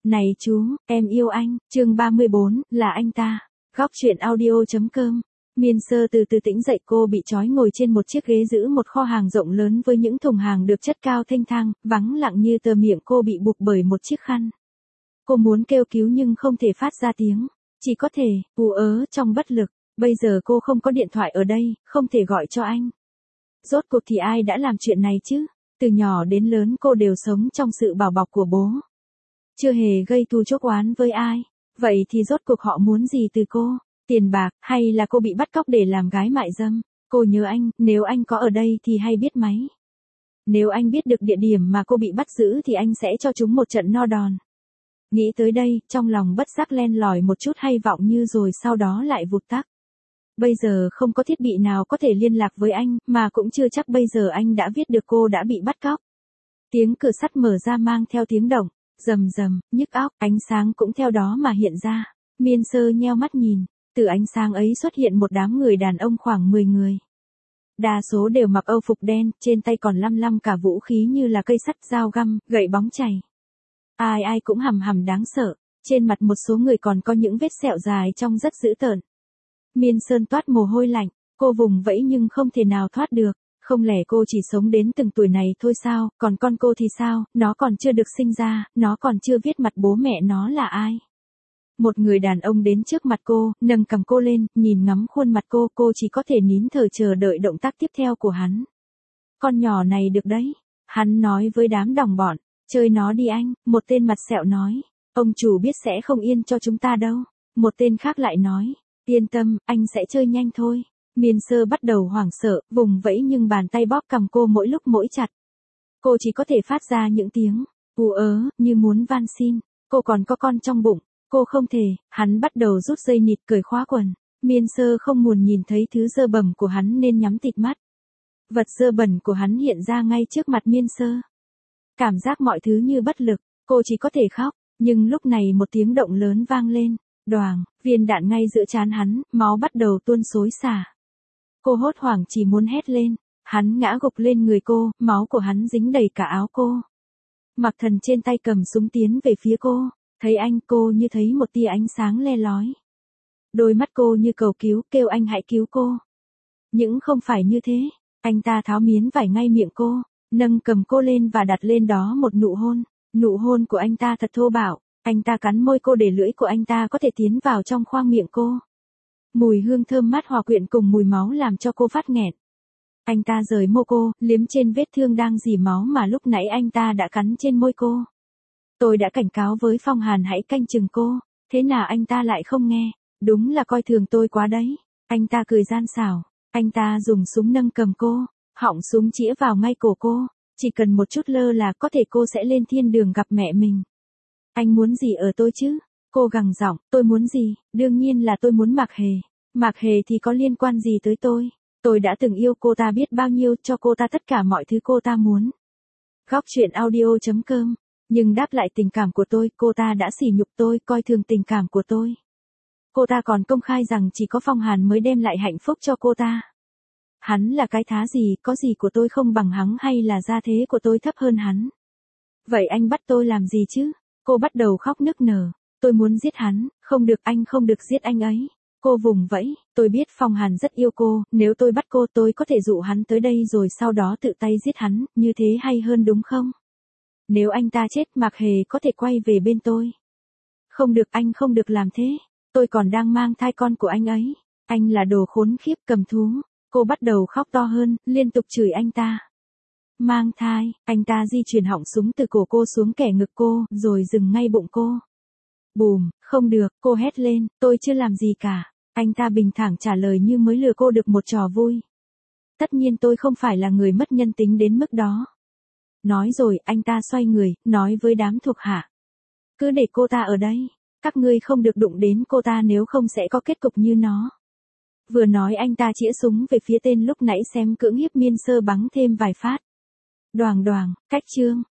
Này chú, em yêu anh, chương 34, là anh ta. Góc truyện audio.com. Miên Sơ từ từ tỉnh dậy, cô bị trói ngồi trên một chiếc ghế giữ một kho hàng rộng lớn với những thùng hàng được chất cao thênh thang, vắng lặng như tờ, miệng cô bị buộc bởi một chiếc khăn. Cô muốn kêu cứu nhưng không thể phát ra tiếng, chỉ có thể ú ớ trong bất lực. Bây giờ cô không có điện thoại ở đây, không thể gọi cho anh. Rốt cuộc thì ai đã làm chuyện này chứ? Từ nhỏ đến lớn cô đều sống trong sự bảo bọc của bố. Chưa hề gây thù chuốc oán với ai. Vậy thì rốt cuộc họ muốn gì từ cô? Tiền bạc, hay là cô bị bắt cóc để làm gái mại dâm? Cô nhớ anh, nếu anh có ở đây thì hay biết máy. Nếu anh biết được địa điểm mà cô bị bắt giữ thì anh sẽ cho chúng một trận no đòn. Nghĩ tới đây, trong lòng bất giác len lỏi một chút hay vọng như rồi sau đó lại vụt tắt. Bây giờ không có thiết bị nào có thể liên lạc với anh, mà cũng chưa chắc bây giờ anh đã biết được cô đã bị bắt cóc. Tiếng cửa sắt mở ra mang theo tiếng động, rầm rầm, nhức óc, ánh sáng cũng theo đó mà hiện ra. Miên Sơ nheo mắt nhìn, từ ánh sáng ấy xuất hiện một đám người đàn ông khoảng 10 người. Đa số đều mặc âu phục đen, trên tay còn lăm lăm cả vũ khí như là cây sắt, dao găm, gậy bóng chày. Ai ai cũng hầm hầm đáng sợ, trên mặt một số người còn có những vết sẹo dài trông rất dữ tợn. Miên Sơn toát mồ hôi lạnh, cô vùng vẫy nhưng không thể nào thoát được. Không lẽ cô chỉ sống đến từng tuổi này thôi sao, còn con cô thì sao, nó còn chưa được sinh ra, nó còn chưa biết mặt bố mẹ nó là ai. Một người đàn ông đến trước mặt cô, nâng cầm cô lên, nhìn ngắm khuôn mặt cô chỉ có thể nín thở chờ đợi động tác tiếp theo của hắn. Con nhỏ này được đấy, hắn nói với đám đồng bọn, chơi nó đi anh, một tên mặt sẹo nói, ông chủ biết sẽ không yên cho chúng ta đâu. Một tên khác lại nói, yên tâm, anh sẽ chơi nhanh thôi. Miên Sơ bắt đầu hoảng sợ, vùng vẫy nhưng bàn tay bóp cầm cô mỗi lúc mỗi chặt. Cô chỉ có thể phát ra những tiếng ú ớ, như muốn van xin. Cô còn có con trong bụng, cô không thể. Hắn bắt đầu rút dây nịt cởi khóa quần. Miên Sơ không muốn nhìn thấy thứ dơ bẩn của hắn nên nhắm tịt mắt. Vật dơ bẩn của hắn hiện ra ngay trước mặt Miên Sơ. Cảm giác mọi thứ như bất lực, cô chỉ có thể khóc, nhưng lúc này một tiếng động lớn vang lên. Đoàng, viên đạn ngay giữa trán hắn, máu bắt đầu tuôn xối xả. Cô hốt hoảng chỉ muốn hét lên, hắn ngã gục lên người cô, máu của hắn dính đầy cả áo cô. Mạc Thần trên tay cầm súng tiến về phía cô, thấy anh cô như thấy một tia ánh sáng le lói. Đôi mắt cô như cầu cứu, kêu anh hãy cứu cô. Nhưng không phải như thế, anh ta tháo miếng vải ngay miệng cô, nâng cầm cô lên và đặt lên đó một nụ hôn. Nụ hôn của anh ta thật thô bạo. Anh ta cắn môi cô để lưỡi của anh ta có thể tiến vào trong khoang miệng cô. Mùi hương thơm mát hòa quyện cùng mùi máu làm cho cô phát nghẹn. Anh ta rời môi cô, liếm trên vết thương đang rỉ máu mà lúc nãy anh ta đã cắn trên môi cô. Tôi đã cảnh cáo với Phong Hàn hãy canh chừng cô, thế nào anh ta lại không nghe, đúng là coi thường tôi quá đấy. Anh ta cười gian xảo, anh ta dùng súng nâng cầm cô, họng súng chĩa vào ngay cổ cô, chỉ cần một chút lơ là có thể cô sẽ lên thiên đường gặp mẹ mình. Anh muốn gì ở tôi chứ? Cô gằn giọng, tôi muốn gì? Đương nhiên là tôi muốn Mạc Hề. Mạc Hề thì có liên quan gì tới tôi? Tôi đã từng yêu cô ta biết bao nhiêu, cho cô ta tất cả mọi thứ cô ta muốn. Góc truyện audio.com. Nhưng đáp lại tình cảm của tôi, cô ta đã sỉ nhục tôi, coi thường tình cảm của tôi. Cô ta còn công khai rằng chỉ có Phong Hàn mới đem lại hạnh phúc cho cô ta. Hắn là cái thá gì, có gì của tôi không bằng hắn hay là gia thế của tôi thấp hơn hắn? Vậy anh bắt tôi làm gì chứ? Cô bắt đầu khóc nức nở. Tôi muốn giết hắn, không được, anh không được giết anh ấy. Cô vùng vẫy, tôi biết Phong Hàn rất yêu cô, nếu tôi bắt cô tôi có thể dụ hắn tới đây rồi sau đó tự tay giết hắn, như thế hay hơn đúng không? Nếu anh ta chết Mạc Hề có thể quay về bên tôi. Không được, anh không được làm thế. Tôi còn đang mang thai con của anh ấy. Anh là đồ khốn khiếp cầm thú. Cô bắt đầu khóc to hơn, liên tục chửi anh ta. Mang thai, anh ta di chuyển họng súng từ cổ cô xuống kẻ ngực cô, rồi dừng ngay bụng cô. Bùm, không được, cô hét lên, tôi chưa làm gì cả. Anh ta bình thản trả lời như mới lừa cô được một trò vui. Tất nhiên tôi không phải là người mất nhân tính đến mức đó. Nói rồi, anh ta xoay người, nói với đám thuộc hạ. Cứ để cô ta ở đây, các ngươi không được đụng đến cô ta nếu không sẽ có kết cục như nó. Vừa nói anh ta chĩa súng về phía tên lúc nãy xem cưỡng hiếp Miên Sơ bắn thêm vài phát. Đoàng đoàng, cách chương.